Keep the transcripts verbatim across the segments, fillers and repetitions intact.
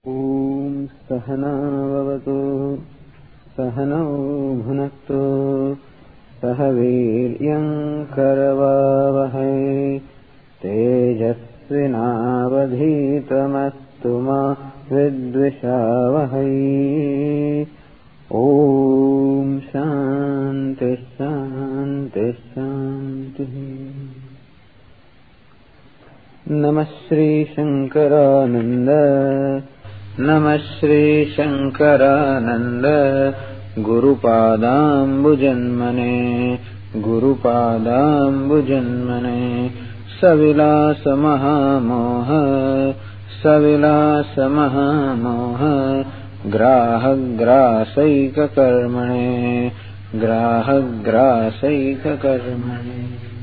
ॐ सहना भवतु सहनौ भुनक्तु सह वीर्यं करवावहै तेजस्विनावधीतमस्तु मा विद्विषावहै। ॐ शान्ति शान्ति शान्तिः। नमः श्री शंकरानंद नमः Shri Shankaranand गुरुपादाम्बुजन्मने गुरुपादाम्बुजन्मने सविलास महामोह सविलास महामोह ग्राहग्रासैककर्मणे ग्राहग्रासैककर्मणे।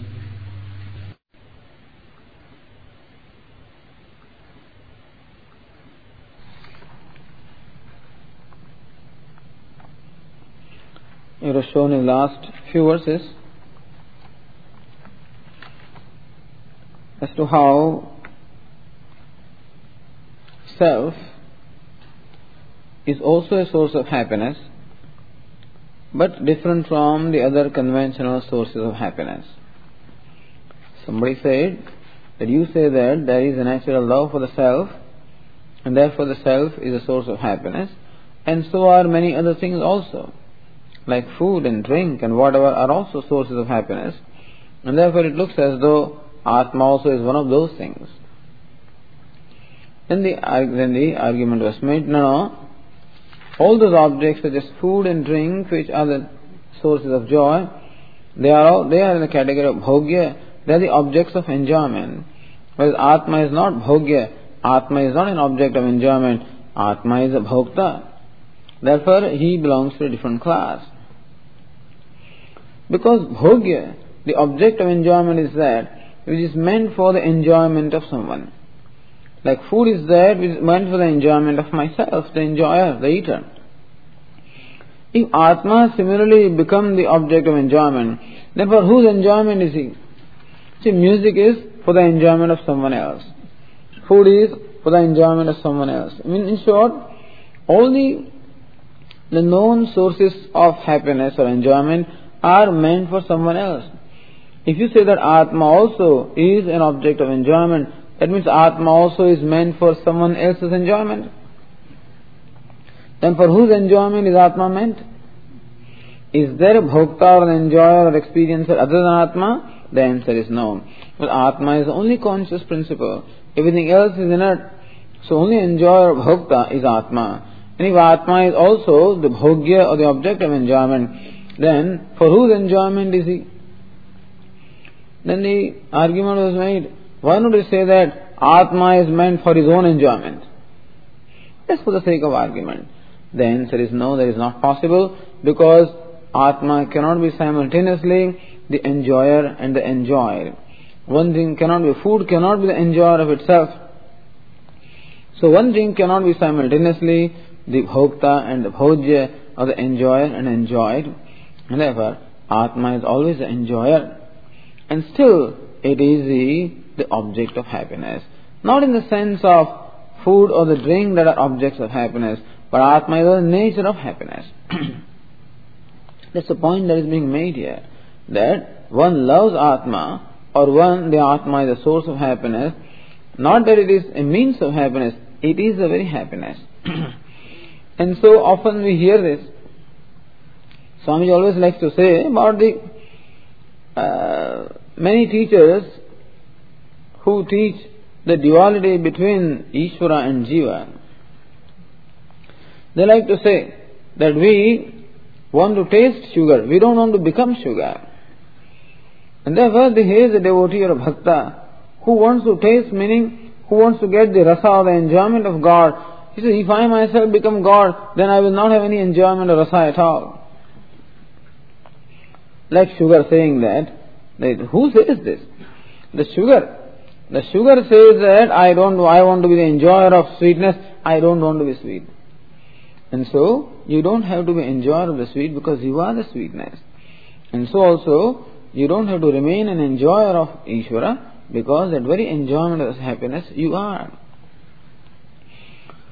It was shown in the last few verses as to how self is also a source of happiness, but different from the other conventional sources of happiness. Somebody said that you say that there is a natural love for the self, and therefore the self is a source of happiness, and so are many other things also, like food and drink and whatever are also sources of happiness, and therefore it looks as though Atma also is one of those things. Then the, then the argument was made, no, no, all those objects such as food and drink, which are the sources of joy, they are all, they are in the category of bhogya, they are the objects of enjoyment. Whereas Atma is not bhogya, Atma is not an object of enjoyment, Atma is a bhokta. Therefore, he belongs to a different class. Because bhogya, the object of enjoyment, is that which is meant for the enjoyment of someone. Like food is that which is meant for the enjoyment of myself, the enjoyer, the eater. If Atma similarly become the object of enjoyment, then for whose enjoyment is he? See, music is for the enjoyment of someone else. Food is for the enjoyment of someone else. I mean, in short, all the The known sources of happiness or enjoyment are meant for someone else. If you say that Atma also is an object of enjoyment, that means Atma also is meant for someone else's enjoyment. Then for whose enjoyment is Atma meant? Is there a bhokta or an enjoyer or experiencer other than Atma? The answer is no. But Atma is the only conscious principle. Everything else is inert. So only enjoyer or bhokta is Atma. And if Atma is also the bhogya or the object of enjoyment, then for whose enjoyment is he? Then the argument was made, why not we say that Atma is meant for his own enjoyment? Just for the sake of argument. The answer is no, that is not possible, because Atma cannot be simultaneously the enjoyer and the enjoyed. One thing cannot be, food cannot be the enjoyer of itself. So one thing cannot be simultaneously the bhokta and the bhojya, or the enjoyer and enjoyed, and therefore Atma is always the enjoyer, and still it is the, the object of happiness. Not in the sense of food or the drink that are objects of happiness, but Atma is the nature of happiness. That's the point that is being made here, that one loves Atma, or one, the Atma is the source of happiness, not that it is a means of happiness, it is the very happiness. And so often we hear this. Swamiji always likes to say about the uh, many teachers who teach the duality between Ishvara and Jiva. They like to say that we want to taste sugar, we don't want to become sugar. And therefore here is a devotee or a bhakta who wants to taste, meaning who wants to get the rasa or the enjoyment of God. He says, if I myself become God, then I will not have any enjoyment or rasa at all. Like sugar saying that, that who says this? The sugar. The sugar says that I don't, I want to be the enjoyer of sweetness, I don't want to be sweet. And so, you don't have to be enjoyer of the sweet because you are the sweetness. And so also, you don't have to remain an enjoyer of Ishvara because that very enjoyment of happiness you are.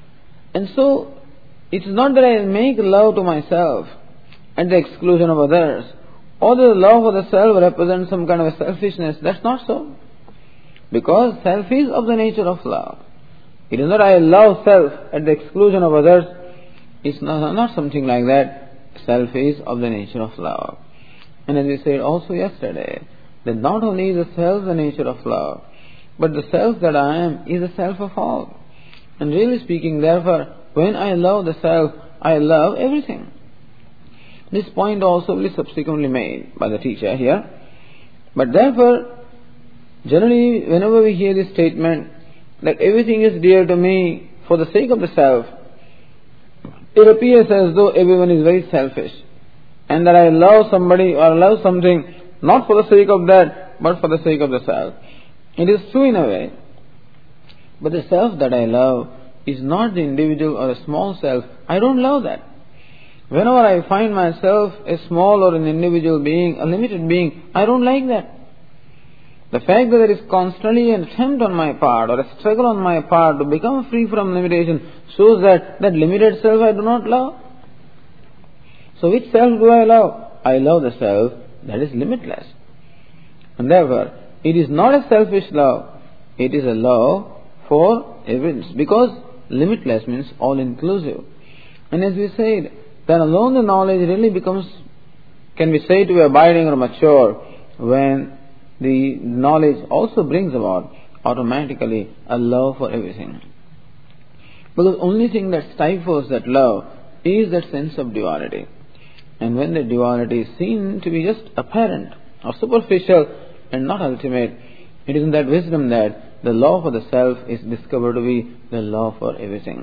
And so, it's not that I make love to myself at the exclusion of others, or that the love for the self represents some kind of a selfishness. That's not so. Because self is of the nature of love. It is not I love self at the exclusion of others. It's not, not something like that. Self is of the nature of love. And as we said also yesterday, that not only is the self the nature of love, but the self that I am is the self of all. And really speaking, therefore, when I love the self, I love everything. This point also will be subsequently made by the teacher here. But therefore, generally, whenever we hear this statement that everything is dear to me for the sake of the self, it appears as though everyone is very selfish, and that I love somebody or love something not for the sake of that, but for the sake of the self. It is true in a way, but the self that I love is not the individual or a small self. I don't love that. Whenever I find myself a small or an individual being, a limited being, I don't like that. The fact that there is constantly an attempt on my part or a struggle on my part to become free from limitation shows that that limited self I do not love. So which self do I love? I love the self that is limitless. And therefore, it is not a selfish love. It is a love for everyone. Because limitless means all-inclusive. And as we said, then alone the knowledge really becomes, can be said to be abiding or mature when the knowledge also brings about automatically a love for everything. Because the only thing that stifles that love is that sense of duality. And when the duality is seen to be just apparent or superficial and not ultimate, it is in that wisdom that the love for the self is discovered to be the love for everything.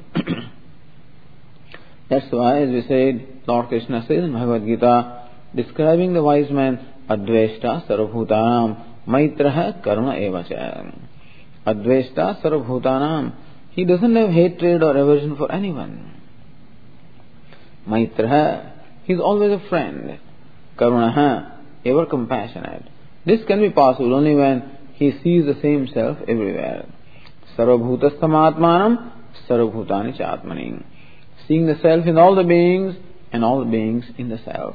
That's why, as we said, Lord Krishna says in Bhagavad Gita, describing the wise man, Adveshta sarvabhutanam maitraha karuna evacha. Adveshta sarvabhutanam. He doesn't have hatred or aversion for anyone. Maitraha. He is always a friend. Karunaha. Ever compassionate. This can be possible only when he sees the same self everywhere. Sarvabhutastham sarvabhutani cha atmani. Seeing the self in all the beings and all the beings in the self.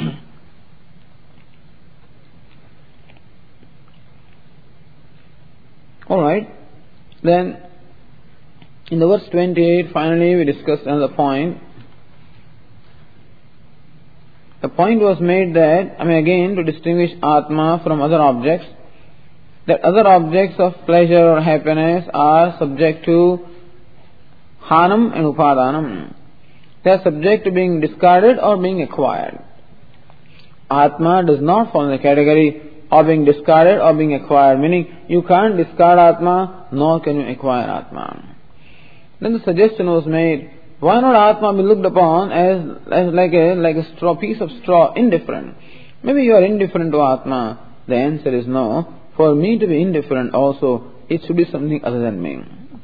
Alright, then in the verse twenty-eight, finally we discussed another point. The point was made that, I mean again, to distinguish Atma from other objects, that other objects of pleasure or happiness are subject to Hanam and Upadanam. They are subject to being discarded or being acquired. Atma does not fall in the category or being discarded or being acquired, meaning you can't discard Atma, nor can you acquire Atma. Then the suggestion was made, why not Atma be looked upon as, as like a like a straw piece of straw, indifferent? Maybe you are indifferent to Atma. The answer is no. For me to be indifferent also, it should be something other than me.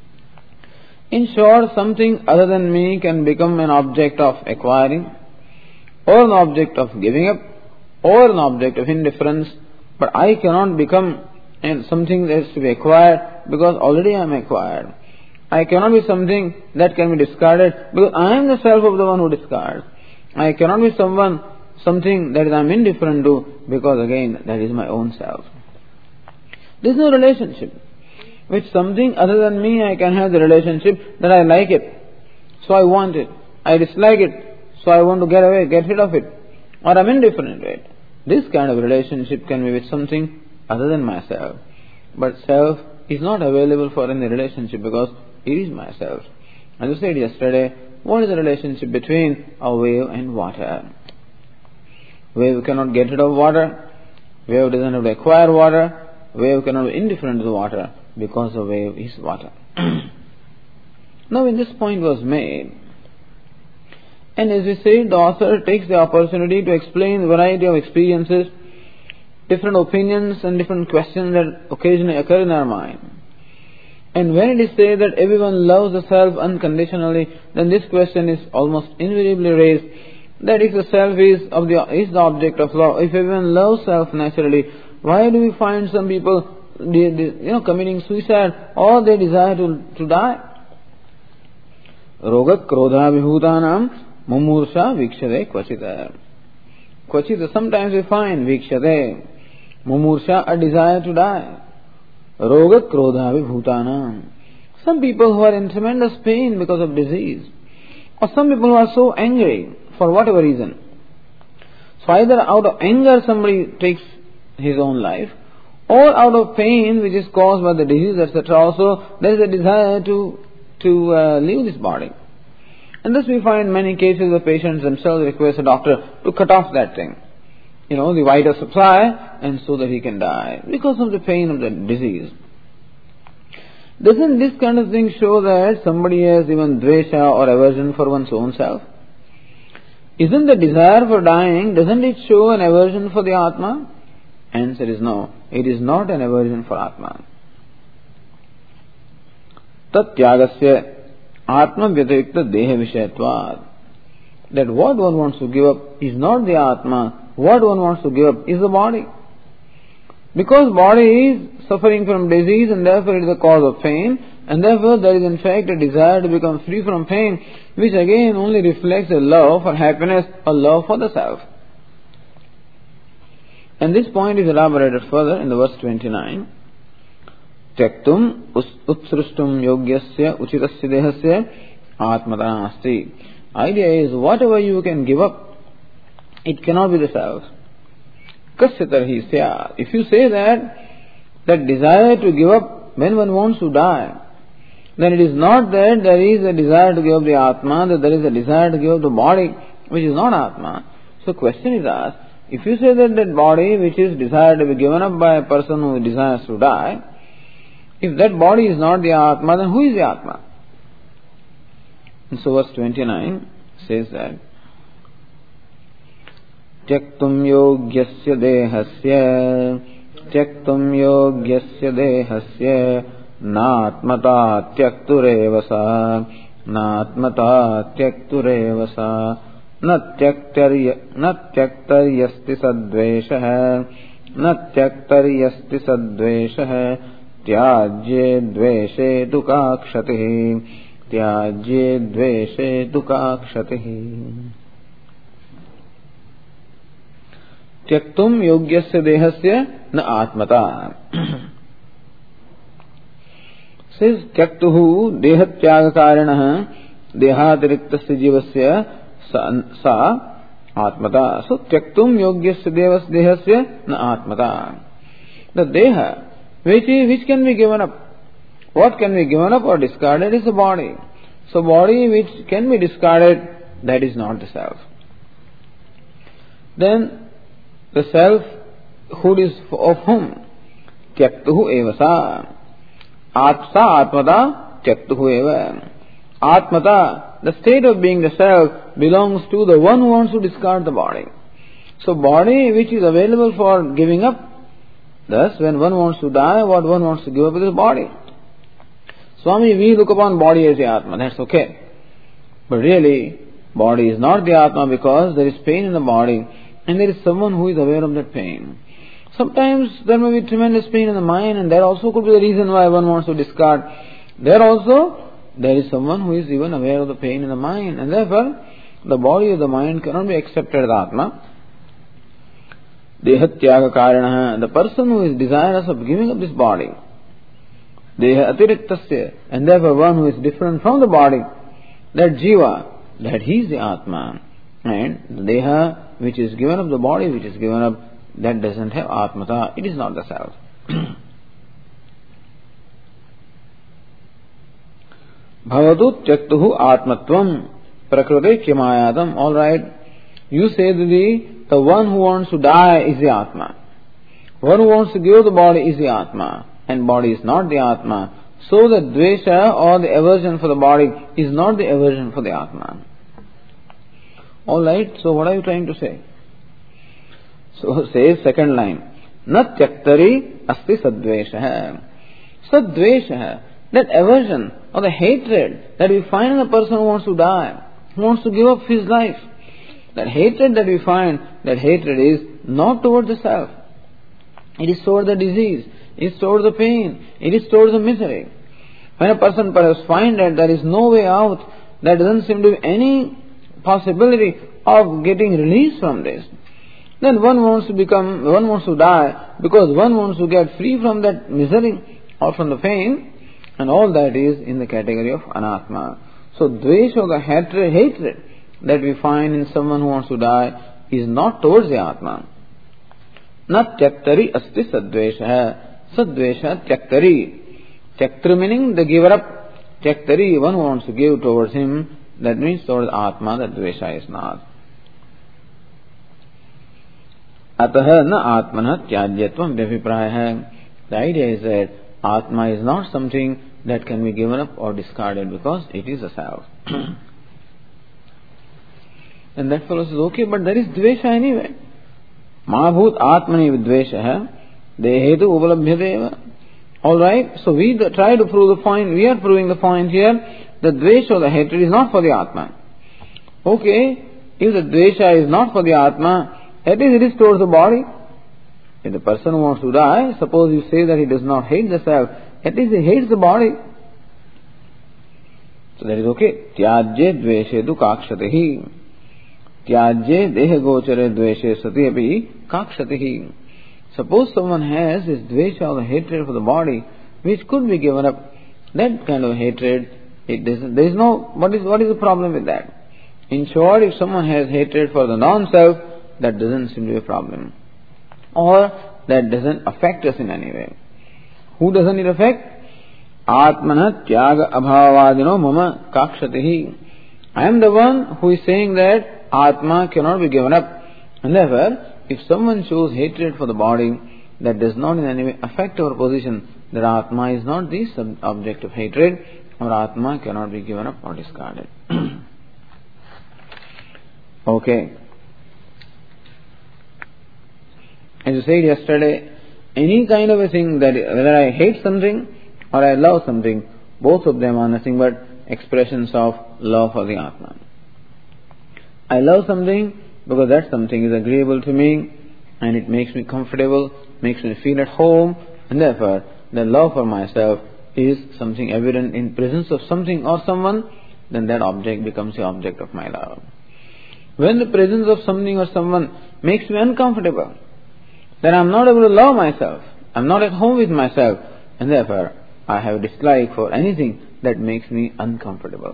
In short, something other than me can become an object of acquiring, or an object of giving up, or an object of indifference. But I cannot become something that is to be acquired because already I am acquired. I cannot be something that can be discarded because I am the self of the one who discards. I cannot be someone, something that I am indifferent to because again that is my own self. There is no relationship. With something other than me I can have the relationship that I like it, so I want it. I dislike it, so I want to get away, get rid of it. Or I am indifferent to it. This kind of relationship can be with something other than myself. But self is not available for any relationship because it is myself. As I said yesterday, what is the relationship between a wave and water? Wave cannot get rid of water. Wave doesn't have to acquire water. Wave cannot be indifferent to the water because the wave is water. Now when this point was made, and as we said, the author takes the opportunity to explain a variety of experiences, different opinions and different questions that occasionally occur in our mind. And when it is said that everyone loves the self unconditionally, then this question is almost invariably raised, that if the self is of the is the object of love, if everyone loves self naturally, why do we find some people you know committing suicide or they desire to, to die? Roga krodha vibhutanam mumursha vikshade kvachita. Kvachita, sometimes we find vikshade, mumursha, a desire to die. Roga krodha vibhutanam. Some people who are in tremendous pain because of disease. Or some people who are so angry for whatever reason. So either out of anger somebody takes his own life, or out of pain which is caused by the disease, et cetera. Also, there is a desire to to uh, leave this body. And thus we find many cases of patients themselves request a doctor to cut off that thing. You know, the vital supply, and so that he can die because of the pain of the disease. Doesn't this kind of thing show that somebody has even dvesha or aversion for one's own self? Isn't the desire for dying, doesn't it show an aversion for the Atma? Answer is no. It is not an aversion for Atma. Tat tyagasya Atma vyatirikta deha vishayatvad. That what one wants to give up is not the Atma. What one wants to give up is the body. Because body is suffering from disease and therefore it is a cause of pain, and therefore there is in fact a desire to become free from pain, which again only reflects a love for happiness, a love for the self. And this point is elaborated further in the verse twenty-nine. Tyaktum utsrishtum yogyasya uchitasya dehasya atmata asti. Idea is whatever you can give up, it cannot be the self. Kasyatarhi sya. If you say that, that desire to give up when one wants to die, then it is not that there is a desire to give up the Atma, that there is a desire to give up the body, which is not Atma. So question is asked, if you say that that body which is desired to be given up by a person who desires to die, if that body is not the Atma, then who is the Atma? And so verse twenty-nine says that Tyaktum yogyasya dehasya Tyaktum yogyasya dehasya Natmata tyakturevasa Natmata tyakturevasa Natyaktaryasti sadveshah Natyaktaryasti sadveshah Tyajye dveshe dukakshatihi Tyajye dveshe dukakshatihi. Tyaktum yogyasya dehasya na atmata. Says tyaktuhu dehatyaga dehadiriktasya jivasya sa atmata. So tyaktum yogyasya dehasya na atmata. The deha which is, which can be given up. What can be given up or discarded is the body. So body which can be discarded, that is not the self. Then the self who is of whom? Tyaktuhu evasa. Atsa atmata tyaktuhu eva. Atmata, the state of being the self, belongs to the one who wants to discard the body. So body which is available for giving up, thus when one wants to die, what one wants to give up is the body. Swami, we look upon body as the Atma, that's okay. But really, body is not the Atma because there is pain in the body and there is someone who is aware of that pain. Sometimes there may be tremendous pain in the mind, and that also could be the reason why one wants to discard. There also, there is someone who is even aware of the pain in the mind, and therefore the body or the mind cannot be accepted as Atma. Dehatyaga karana, the person who is desirous of giving up this body. Deha atiriktasya, and therefore one who is different from the body, that jiva, that he is the Atma. And the deha which is given up, the body which is given up, that doesn't have Atmata, it is not the self. Bhavatu tyaktuhu atmatvam prakrute kimayadam. Alright, you say that the, the one who wants to die is the Atma. One who wants to give the body is the Atma. And body is not the Atma. So the dvesha or the aversion for the body is not the aversion for the Atma. Alright, so what are you trying to say? So says second line, na tyaktari asti sadvesha. Sadvesha, that aversion or the hatred that we find in a person who wants to die, who wants to give up his life. That hatred that we find, that hatred is not towards the self. It is towards the disease, it is towards the pain, it is towards the misery. When a person perhaps finds that there is no way out, there doesn't seem to be any possibility of getting release from this. Then one wants to become, one wants to die because one wants to get free from that misery or from the pain, and all that is in the category of anatma. So dvesha, the hatred, hatred that we find in someone who wants to die is not towards the atma. Not tyaktari asti sadvesha. Sadvesha tyaktari. Tyaktra meaning the giver up. Tyaktari, one who wants to give towards him, that means towards atma, that dvesha is not. Ataha na atmana tyajyatvam vyabhipraya. The idea is that atma is not something that can be given up or discarded because it is a self. And that fellow says, okay, but there is dvesha anyway. Mahabhut atmani vidvesha dehetu uvalabhyadeva. Alright, so we try to prove the point, we are proving the point here, the dvesha, the hatred is not for the atma. Okay, if the dvesha is not for the atma, at least it is towards the body. If the person who wants to die, suppose you say that he does not hate the self, at least he hates the body. So that is okay. Tyajye dveshe tu kakshatihi. Tyajye deha gochare dveshe sati api kakshatihi. Suppose someone has this dvesha or hatred for the body, which could be given up. That kind of hatred, it doesn't, there is no, what is, what is the problem with that? In short, if someone has hatred for the non-self, that doesn't seem to be a problem. Or that doesn't affect us in any way. Who doesn't it affect? Atmana tyaga abhavadino mama kakshatihi. I am the one who is saying that Atma cannot be given up. And therefore, if someone shows hatred for the body, that does not in any way affect our position, that Atma is not the object of hatred, or Atma cannot be given up or discarded. Okay. As you said yesterday, any kind of a thing that whether I hate something or I love something, both of them are nothing but expressions of love for the Atma. I love something because that something is agreeable to me and it makes me comfortable, makes me feel at home, and therefore the love for myself is something evident in presence of something or someone, then that object becomes the object of my love. When the presence of something or someone makes me uncomfortable, then I am not able to love myself. I am not at home with myself, and therefore I have a dislike for anything that makes me uncomfortable.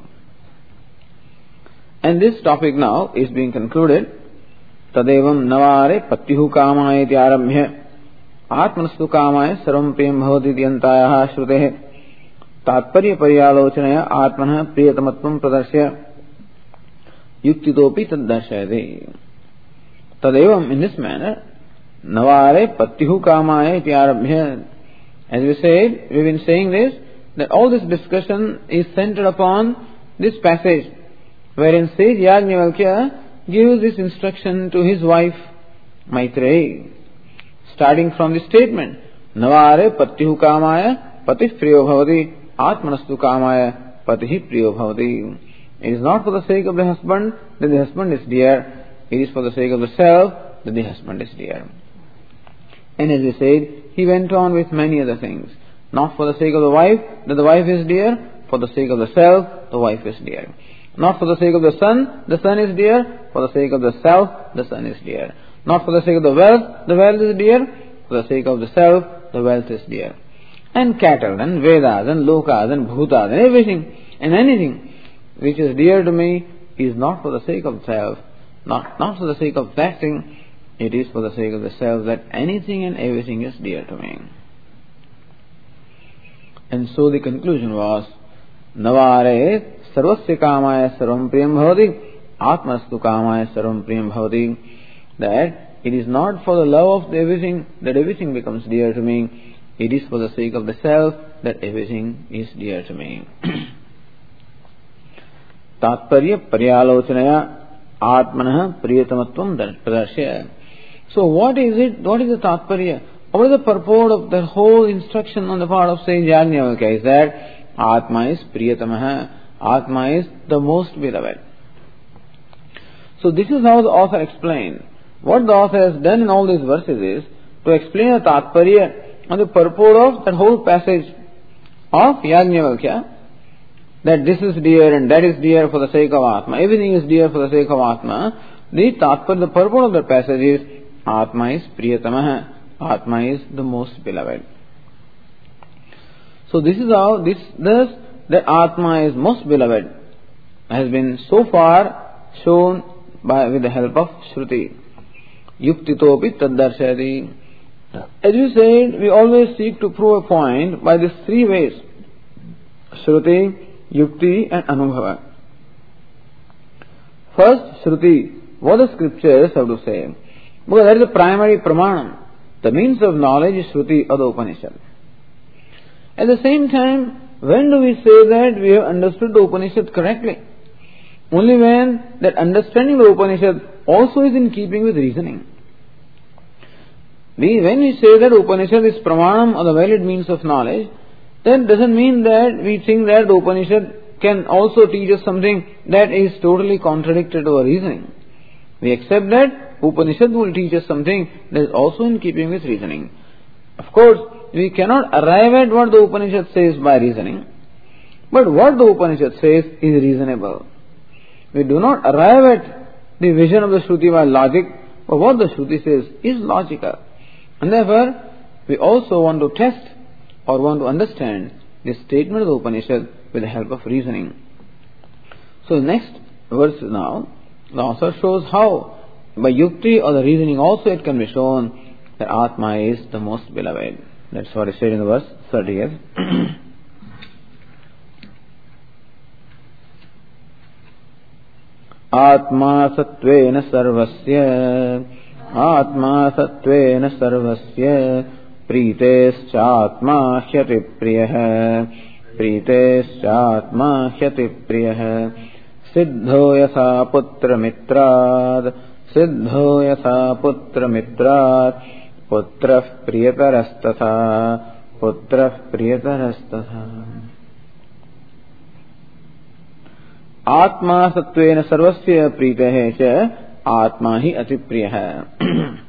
And this topic now is being concluded. Tadevam navare patyuhu kamaya iti arambhya atmanastu kamaya sarvam priyam bhavati dyantayaha shrutehe tatparya paryalochanaya atmanah priyatamatvam pradarshya yuktitopi tad darshayate. Tadevam, in this manner, navare patyuhu kamaya iti arambhya. As we said, we've been saying this, that all this discussion is centered upon this passage, wherein sage Yajnavalkya gives this instruction to his wife Maitreyi, starting from the statement, Navare patyuhu kamaya patih priyo bhavati atmanastu kamaya patih priyo bhavati. It is not for the sake of the husband that the husband is dear, it is for the sake of the self that the husband is dear. And as we said, he went on with many other things. Not for the sake of the wife that the wife is dear, for the sake of the self, the wife is dear. Not for the sake of the son, the son is dear, for the sake of the self, the son is dear. Not for the sake of the wealth, the wealth is dear, for the sake of the self, the wealth is dear. And cattle, and Vedas, and Lokas, and Bhutas, and everything, and anything which is dear to me is not for the sake of self, not, not for the sake of that thing, it is for the sake of the self that anything and everything is dear to me. And so the conclusion was, Navare sarvasya kamaya sarvam priyam bhavati atmastu kamaya sarvam priyam bhavati. That it is not for the love of everything that everything becomes dear to me, it is for the sake of the self that everything is dear to me. Tatparya paryalochanaya atmanah priyatamatvam pradarshya. So what is it, what is the tatparya? What is the purport of the whole instruction on the part of sage Yajnavalkya? Is that Atma is priyatamaha, Atma is the most beloved. So this is how the author explained. What the author has done in all these verses is to explain the tatparya and the purport of that whole passage of Yajnavalkya, that this is dear and that is dear for the sake of Atma, everything is dear for the sake of Atma, the tatpar, the purport of the passage is Atma is Priyatamaha, Atma is the most beloved. So this is how, this, thus, that Atma is most beloved has been so far shown by, with the help of Shruti. Yuktitopi taddarshayati. As we said, we always seek to prove a point by these three ways: Shruti, Yukti and Anubhava. First, Shruti, what the scriptures have to say. Because that is the primary pramanam. The means of knowledge is Shruti or the Upanishad. At the same time, when do we say that we have understood the Upanishad correctly? Only when that understanding the Upanishad also is in keeping with reasoning. We, when we say that Upanishad is pramanam or the valid means of knowledge, that doesn't mean that we think that the Upanishad can also teach us something that is totally contradictory to our reasoning. We accept that Upanishad will teach us something that is also in keeping with reasoning. Of course, we cannot arrive at what the Upanishad says by reasoning, but what the Upanishad says is reasonable. We do not arrive at the vision of the Shruti by logic, but what the Shruti says is logical. And therefore, we also want to test or want to understand the statement of the Upanishad with the help of reasoning. So the next verse now, the author shows how by yukti or the reasoning also it can be shown that Atma is the most beloved. That's what is said in the verse thirtieth. Atma satvena sarvasya Atma satvena sarvasya Pritescha hyati priyah Pritescha hyati priyah Siddho yasa putra mitrad Siddho yasa putra mitrad Putra priyatarastatha Putra priyatarastatha. Atma satvena sarvasya pritehe cha Atma hi ati priyah.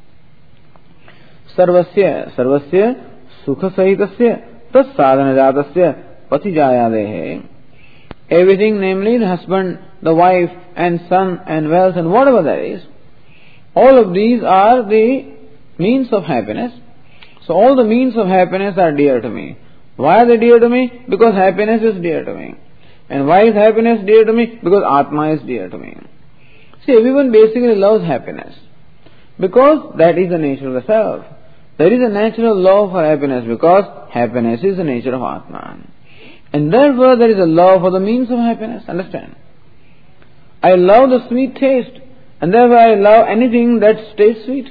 Sarvasya Sarvasya Sukha sahitasya Tas sadhana jatasya Pati jayadehe. Everything, namely the husband, the wife and son and wealth and whatever that is, all of these are the means of happiness. So all the means of happiness are dear to me. Why are they dear to me? Because happiness is dear to me. And why is happiness dear to me? Because Atma is dear to me. See, everyone basically loves happiness. Because that is the nature of the self. There is a natural love for happiness because happiness is the nature of Atma. And therefore there is a love for the means of happiness. Understand? I love the sweet taste. And therefore I love anything that tastes sweet.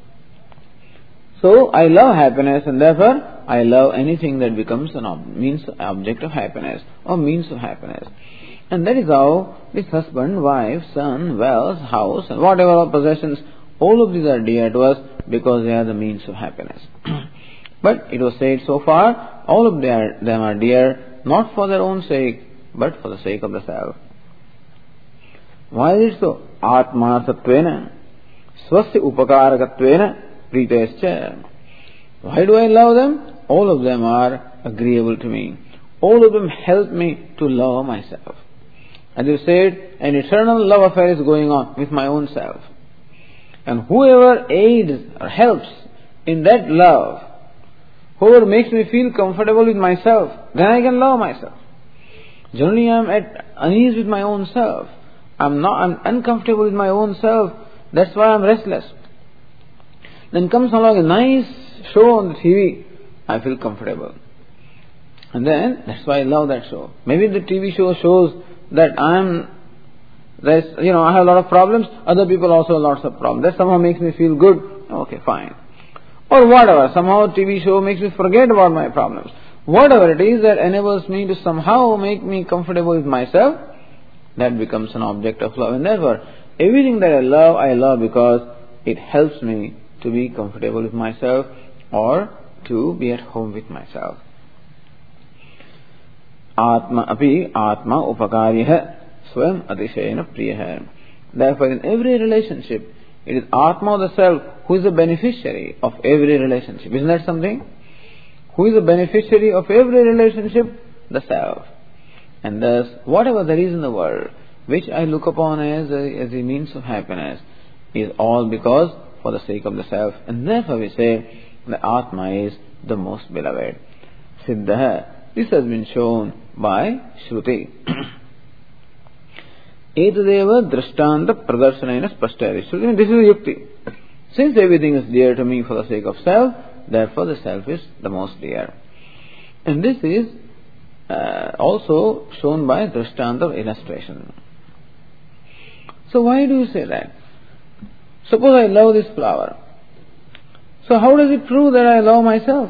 So I love happiness and therefore I love anything that becomes an ob- means object of happiness or means of happiness. And that is how this husband, wife, son, wealth, house and whatever possessions, all of these are dear to us because they are the means of happiness. But it was said so far, all of them are dear not for their own sake but for the sake of the self. Why is it so? Atma sattvena swasya upakarakattvena pritescha. Why do I love them? All of them are agreeable to me. All of them help me to love myself. As you said, an eternal love affair is going on with my own self. And whoever aids or helps in that love, whoever makes me feel comfortable with myself, then I can love myself. Generally I am at unease with my own self. I'm not, I'm uncomfortable with my own self. That's why I'm restless. Then comes along a nice show on the T V. I feel comfortable. And then, that's why I love that show. Maybe the T V show shows that I'm, there's, you know, I have a lot of problems. Other people also have lots of problems. That somehow makes me feel good. Okay, fine. Or whatever. Somehow T V show makes me forget about my problems. Whatever it is that enables me to somehow make me comfortable with myself, that becomes an object of love. And therefore, everything that I love, I love because it helps me to be comfortable with myself or to be at home with myself. Atma api atma upakariha swam atishayana priyaha. Therefore, in every relationship, it is Atma, the self, who is the beneficiary of every relationship. Isn't that something? Who is the beneficiary of every relationship? The self. And thus, whatever there is in the world, which I look upon as a, as a means of happiness, is all because for the sake of the self. And therefore we say the Atma is the most beloved. Siddha. This has been shown by Shruti. Etadeva drishtanta pradarsanena spashtayati. Shruti, this is yukti. Since everything is dear to me for the sake of self, therefore the self is the most dear. And this is uh, also shown by drishtanta of illustration. So why do you say that? Suppose I love this flower. So how does it prove that I love myself?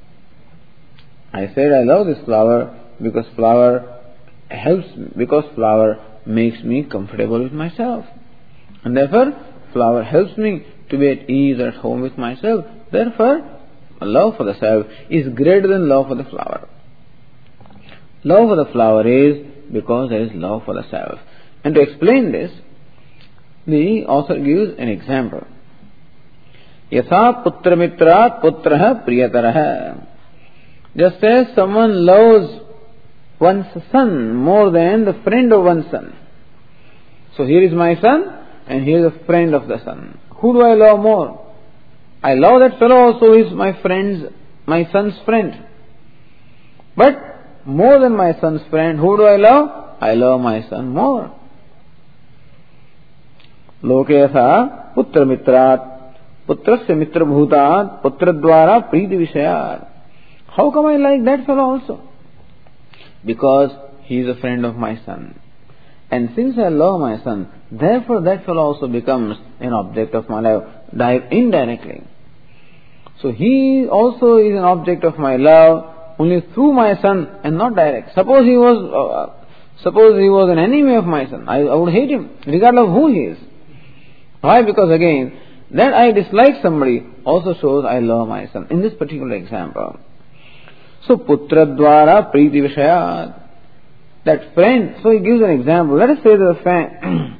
I said I love this flower because flower helps, because flower makes me comfortable with myself. And therefore, flower helps me to be at ease or at home with myself. Therefore, love for the self is greater than love for the flower. Love for the flower is because there is love for the self. And to explain this, the author gives an example. Yatha putra mitrat putraha priyataraha. Just as someone loves one's son more than the friend of one's son. So here is my son and here is a friend of the son. Who do I love more? I love that fellow also is my friend's, my son's friend. But more than my son's friend, who do I love? I love my son more. Lokeyatha putra mitrat putrasya mitra bhutat putra dwara priti vishayat. How come I like that fellow also? Because he is a friend of my son. And since I love my son, therefore that fellow also becomes an object of my love indirectly. So he also is an object of my love only through my son and not direct. Suppose he was, uh, suppose he was an enemy of my son, I, I would hate him regardless of who he is. Why? Because again, that I dislike somebody also shows I love my son. In this particular example. So, putra dwara priti vishayat. That friend, so he gives an example. Let us say that a friend,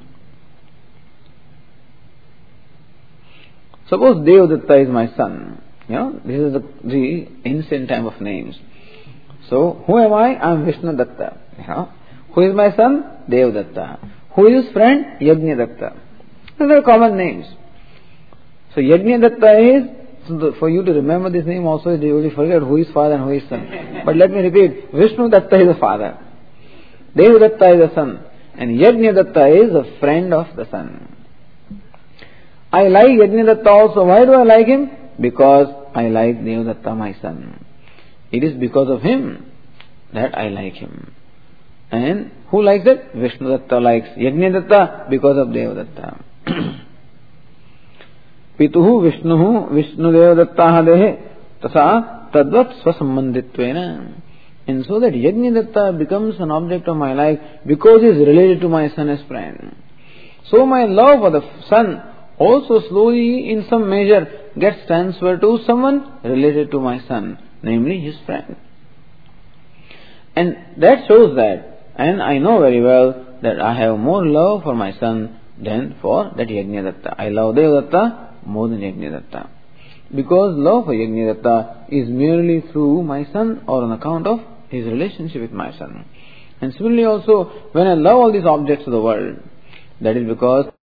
suppose Devadatta is my son. You know, this is the, the ancient time of names. So, who am I? I am Vishnu Datta. You know? Who is my son? Devadatta. Who is his friend? Yajna Datta. These are common names. So, Yajna Datta is, so the, for you to remember this name also, you will forget who is father and who is son. But let me repeat, Vishnu Datta is the father. Devadatta is the son. And Yajna Datta is a friend of the son. I like Yajna Datta also. Why do I like him? Because I like Devadatta, my son. It is because of him that I like him. And who likes it? Vishnu Datta likes Yajna Datta because of Devadatta. Pituhu Vishnuhu Vishnu Devadatta dehe tasa tadvat swasambandhitvena. And so that Yajna Datta becomes an object of my life because he is related to my son as friend. So my love for the son also slowly in some measure gets transferred to someone related to my son, namely his friend. And that shows that, and I know very well that I have more love for my son than for that Yajna Datta. I love Devadatta more than Yajna Datta. Because love for Yajna Datta is merely through my son or on account of his relationship with my son. And similarly also, when I love all these objects of the world, that is because